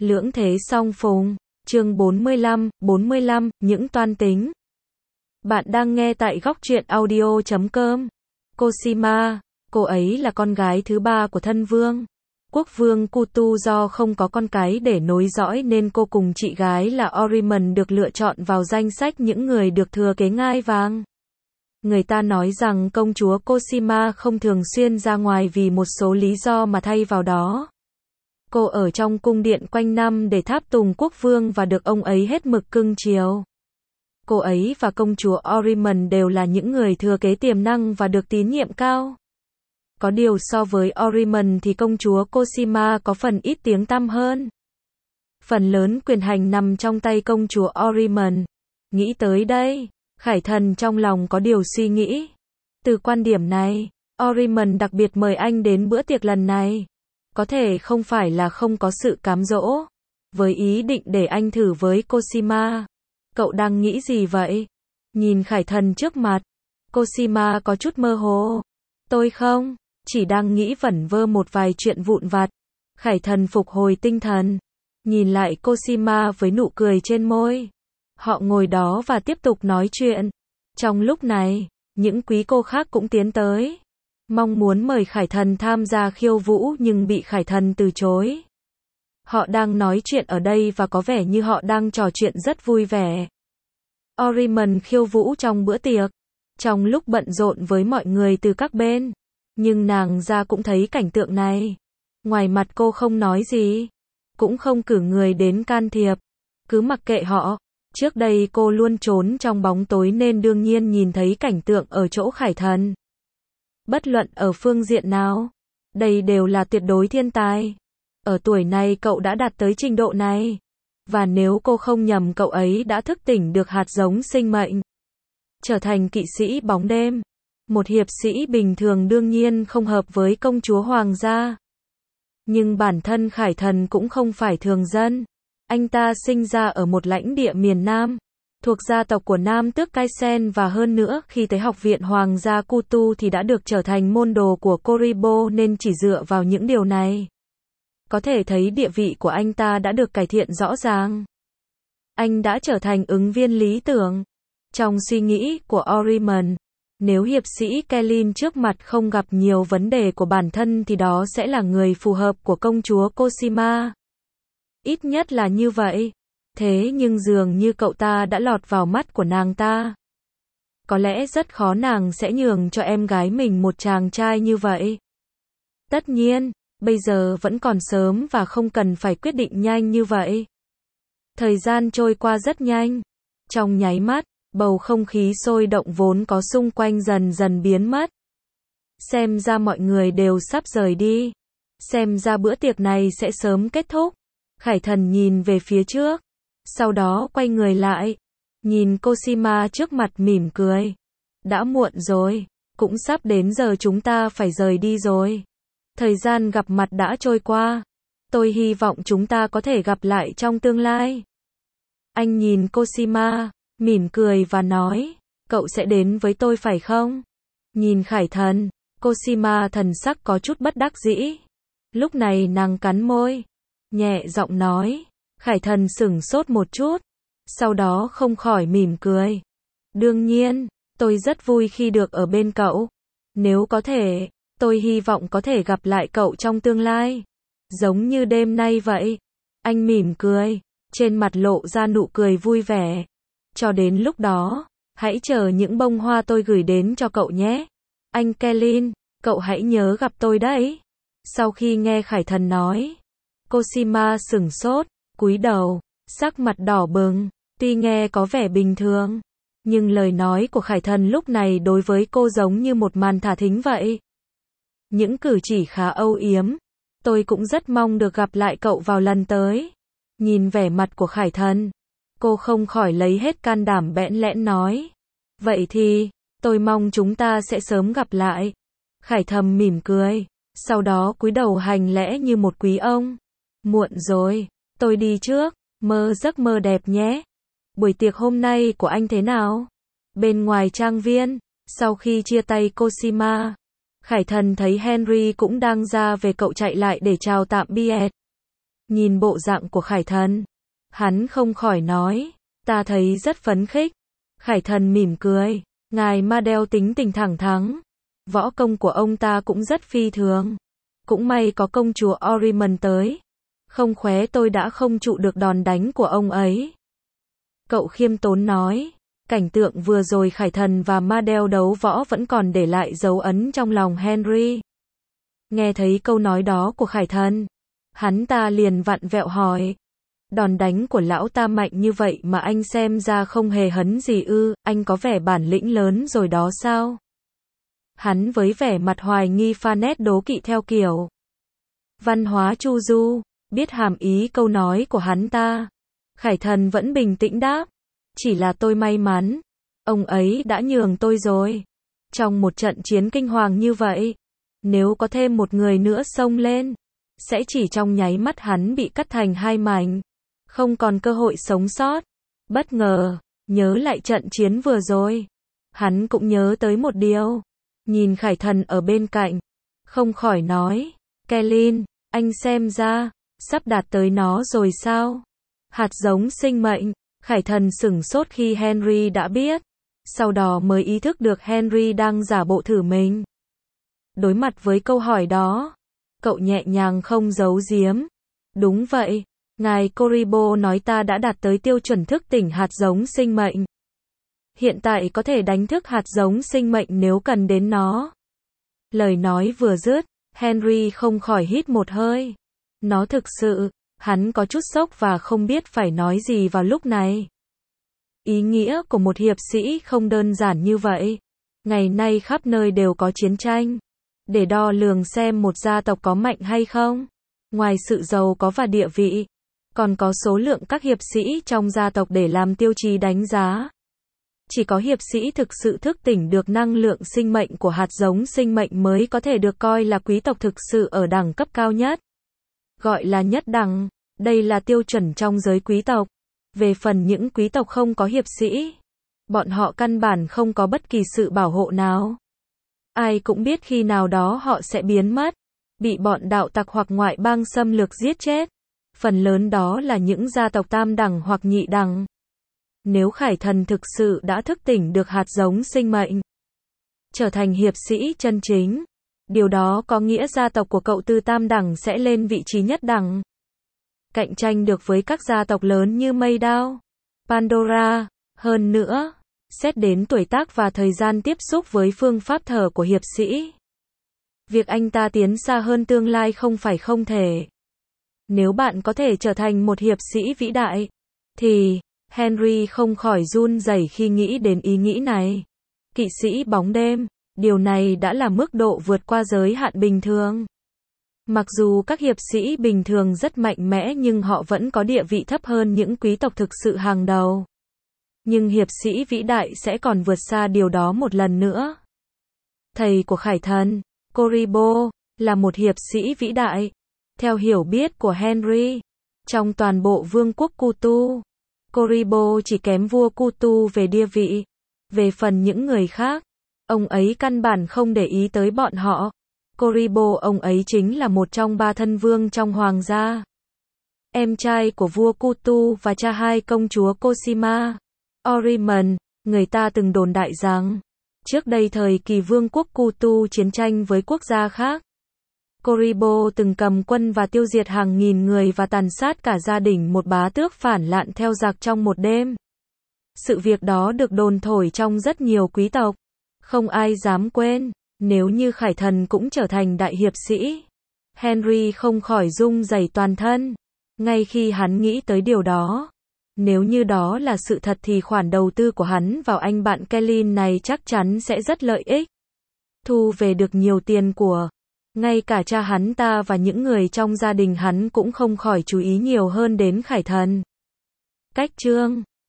Lưỡng thế song phùng. Chương 45, những toan tính. Bạn đang nghe tại góc truyện audio.com. Cosima, cô ấy là con gái thứ ba của thân vương. Quốc vương Kutu do không có con cái để nối dõi nên cô cùng chị gái là Oriman được lựa chọn vào danh sách những người được thừa kế ngai vàng. Người ta nói rằng công chúa Cosima không thường xuyên ra ngoài vì một số lý do mà thay vào đó. Cô ở trong cung điện quanh năm để tháp tùng quốc vương và được ông ấy hết mực cưng chiều. Cô ấy và công chúa Oriman đều là những người thừa kế tiềm năng và được tín nhiệm cao. Có điều so với Oriman thì công chúa Cosima có phần ít tiếng tăm hơn. Phần lớn quyền hành nằm trong tay công chúa Oriman. Nghĩ tới đây, Khải Thần trong lòng có điều suy nghĩ. Từ quan điểm này, Oriman đặc biệt mời anh đến bữa tiệc lần này. Có thể không phải là không có sự cám dỗ, với ý định để anh thử với Cosima. Cậu đang nghĩ gì vậy? Nhìn Khải Thần trước mặt, Cosima có chút mơ hồ. Tôi không, chỉ đang nghĩ vẩn vơ một vài chuyện vụn vặt. Khải Thần phục hồi tinh thần, nhìn lại Cosima với nụ cười trên môi. Họ ngồi đó và tiếp tục nói chuyện. Trong lúc này, những quý cô khác cũng tiến tới, mong muốn mời Khải Thần tham gia khiêu vũ nhưng bị Khải Thần từ chối. Họ đang nói chuyện ở đây và có vẻ như họ đang trò chuyện rất vui vẻ. Oriman khiêu vũ trong bữa tiệc, trong lúc bận rộn với mọi người từ các bên. Nhưng nàng ra cũng thấy cảnh tượng này. Ngoài mặt cô không nói gì, cũng không cử người đến can thiệp, cứ mặc kệ họ. Trước đây cô luôn trốn trong bóng tối nên đương nhiên nhìn thấy cảnh tượng ở chỗ Khải Thần. Bất luận ở phương diện nào, đây đều là tuyệt đối thiên tài. Ở tuổi này cậu đã đạt tới trình độ này. Và nếu cô không nhầm cậu ấy đã thức tỉnh được hạt giống sinh mệnh. Trở thành kỵ sĩ bóng đêm. Một hiệp sĩ bình thường đương nhiên không hợp với công chúa hoàng gia. Nhưng bản thân Khải Thần cũng không phải thường dân. Anh ta sinh ra ở một lãnh địa miền Nam, thuộc gia tộc của Nam tước Kaisen và hơn nữa khi tới học viện Hoàng gia Kutu thì đã được trở thành môn đồ của Koribo nên chỉ dựa vào những điều này. Có thể thấy địa vị của anh ta đã được cải thiện rõ ràng. Anh đã trở thành ứng viên lý tưởng. Trong suy nghĩ của Oriman, nếu hiệp sĩ Kellin trước mặt không gặp nhiều vấn đề của bản thân thì đó sẽ là người phù hợp của công chúa Cosima. Ít nhất là như vậy. Thế nhưng dường như cậu ta đã lọt vào mắt của nàng ta. Có lẽ rất khó nàng sẽ nhường cho em gái mình một chàng trai như vậy. Tất nhiên, bây giờ vẫn còn sớm và không cần phải quyết định nhanh như vậy. Thời gian trôi qua rất nhanh. Trong nháy mắt, bầu không khí sôi động vốn có xung quanh dần dần biến mất. Xem ra mọi người đều sắp rời đi. Xem ra bữa tiệc này sẽ sớm kết thúc. Khải Thần nhìn về phía trước, sau đó quay người lại, nhìn Cosima trước mặt mỉm cười. Đã muộn rồi, cũng sắp đến giờ chúng ta phải rời đi rồi. Thời gian gặp mặt đã trôi qua, tôi hy vọng chúng ta có thể gặp lại trong tương lai. Anh nhìn Cosima, mỉm cười và nói, cậu sẽ đến với tôi phải không? Nhìn Khải Thần, Cosima thần sắc có chút bất đắc dĩ. Lúc này nàng cắn môi, nhẹ giọng nói. Khải Thần sửng sốt một chút, sau đó không khỏi mỉm cười. Đương nhiên, tôi rất vui khi được ở bên cậu. Nếu có thể, tôi hy vọng có thể gặp lại cậu trong tương lai. Giống như đêm nay vậy. Anh mỉm cười, trên mặt lộ ra nụ cười vui vẻ. Cho đến lúc đó, hãy chờ những bông hoa tôi gửi đến cho cậu nhé. Anh Kellin, cậu hãy nhớ gặp tôi đấy. Sau khi nghe Khải Thần nói, Cosima sửng sốt, cúi đầu, sắc mặt đỏ bừng, tuy nghe có vẻ bình thường, nhưng lời nói của Khải Thần lúc này đối với cô giống như một màn thả thính vậy. Những cử chỉ khá âu yếm, tôi cũng rất mong được gặp lại cậu vào lần tới. Nhìn vẻ mặt của Khải Thần, cô không khỏi lấy hết can đảm bẽn lẽn nói. Vậy thì, tôi mong chúng ta sẽ sớm gặp lại. Khải Thần mỉm cười, sau đó cúi đầu hành lễ như một quý ông. Muộn rồi, tôi đi trước, mơ giấc mơ đẹp nhé. Buổi tiệc hôm nay của anh thế nào? Bên ngoài trang viên, sau khi chia tay Cosima, Khải Thần thấy Henry cũng đang ra về, cậu chạy lại để chào tạm biệt. Nhìn bộ dạng của Khải Thần, hắn không khỏi nói, ta thấy rất phấn khích. Khải Thần mỉm cười, ngài Madel tính tình thẳng thắn, võ công của ông ta cũng rất phi thường. Cũng may có công chúa Orimond tới, không khóe tôi đã không trụ được đòn đánh của ông ấy. Cậu khiêm tốn nói, cảnh tượng vừa rồi Khải Thần và Madel đấu võ vẫn còn để lại dấu ấn trong lòng Henry. Nghe thấy câu nói đó của Khải Thần, hắn ta liền vặn vẹo hỏi, đòn đánh của lão ta mạnh như vậy mà anh xem ra không hề hấn gì ư, anh có vẻ bản lĩnh lớn rồi đó sao? Hắn với vẻ mặt hoài nghi pha nét đố kỵ theo kiểu văn hóa Chu Du, biết hàm ý câu nói của hắn ta. Khải Thần vẫn bình tĩnh đáp, chỉ là tôi may mắn, ông ấy đã nhường tôi rồi. Trong một trận chiến kinh hoàng như vậy, nếu có thêm một người nữa xông lên, sẽ chỉ trong nháy mắt hắn bị cắt thành hai mảnh, không còn cơ hội sống sót. Bất ngờ, nhớ lại trận chiến vừa rồi, hắn cũng nhớ tới một điều. Nhìn Khải Thần ở bên cạnh, không khỏi nói, Kellyn, anh xem ra, sắp đạt tới nó rồi sao? Hạt giống sinh mệnh. Khải Thần sửng sốt khi Henry đã biết, sau đó mới ý thức được Henry đang giả bộ thử mình. Đối mặt với câu hỏi đó, cậu nhẹ nhàng không giấu giếm. Đúng vậy, ngài Corribo nói ta đã đạt tới tiêu chuẩn thức tỉnh hạt giống sinh mệnh. Hiện tại có thể đánh thức hạt giống sinh mệnh nếu cần đến nó. Lời nói vừa dứt, Henry không khỏi hít một hơi. Nó thực sự, hắn có chút sốc và không biết phải nói gì vào lúc này. Ý nghĩa của một hiệp sĩ không đơn giản như vậy. Ngày nay khắp nơi đều có chiến tranh, để đo lường xem một gia tộc có mạnh hay không. Ngoài sự giàu có và địa vị, còn có số lượng các hiệp sĩ trong gia tộc để làm tiêu chí đánh giá. Chỉ có hiệp sĩ thực sự thức tỉnh được năng lượng sinh mệnh của hạt giống sinh mệnh mới có thể được coi là quý tộc thực sự ở đẳng cấp cao nhất. Gọi là nhất đẳng, đây là tiêu chuẩn trong giới quý tộc. Về phần những quý tộc không có hiệp sĩ, bọn họ căn bản không có bất kỳ sự bảo hộ nào. Ai cũng biết khi nào đó họ sẽ biến mất, bị bọn đạo tặc hoặc ngoại bang xâm lược giết chết. Phần lớn đó là những gia tộc tam đẳng hoặc nhị đẳng. Nếu Khải Thần thực sự đã thức tỉnh được hạt giống sinh mệnh, trở thành hiệp sĩ chân chính, điều đó có nghĩa gia tộc của cậu từ tam đẳng sẽ lên vị trí nhất đẳng. Cạnh tranh được với các gia tộc lớn như Maydao, Pandora. Hơn nữa, xét đến tuổi tác và thời gian tiếp xúc với phương pháp thở của hiệp sĩ, việc anh ta tiến xa hơn tương lai không phải không thể. Nếu bạn có thể trở thành một hiệp sĩ vĩ đại, thì Henry không khỏi run rẩy khi nghĩ đến ý nghĩ này. Kỵ sĩ bóng đêm, điều này đã là mức độ vượt qua giới hạn bình thường. Mặc dù các hiệp sĩ bình thường rất mạnh mẽ nhưng họ vẫn có địa vị thấp hơn những quý tộc thực sự hàng đầu. Nhưng hiệp sĩ vĩ đại sẽ còn vượt xa điều đó một lần nữa. Thầy của Khải Thần, Corribo, là một hiệp sĩ vĩ đại. Theo hiểu biết của Henry, trong toàn bộ vương quốc Kutu, Corribo chỉ kém vua Kutu về địa vị. Về phần những người khác, ông ấy căn bản không để ý tới bọn họ. Corribo ông ấy chính là một trong 3 thân vương trong hoàng gia. Em trai của vua Kutu và cha hai công chúa Cosima, Orimond. Người ta từng đồn đại rằng, trước đây thời kỳ vương quốc Kutu chiến tranh với quốc gia khác, Corribo từng cầm quân và tiêu diệt hàng nghìn người và tàn sát cả gia đình một bá tước phản loạn theo giặc trong một đêm. Sự việc đó được đồn thổi trong rất nhiều quý tộc. Không ai dám quên, nếu như Khải Thần cũng trở thành đại hiệp sĩ. Henry không khỏi run rẩy toàn thân, ngay khi hắn nghĩ tới điều đó. Nếu như đó là sự thật thì khoản đầu tư của hắn vào anh bạn Kellyn này chắc chắn sẽ rất lợi ích. Thu về được nhiều tiền của. Ngay cả cha hắn ta và những người trong gia đình hắn cũng không khỏi chú ý nhiều hơn đến Khải Thần. Cách chương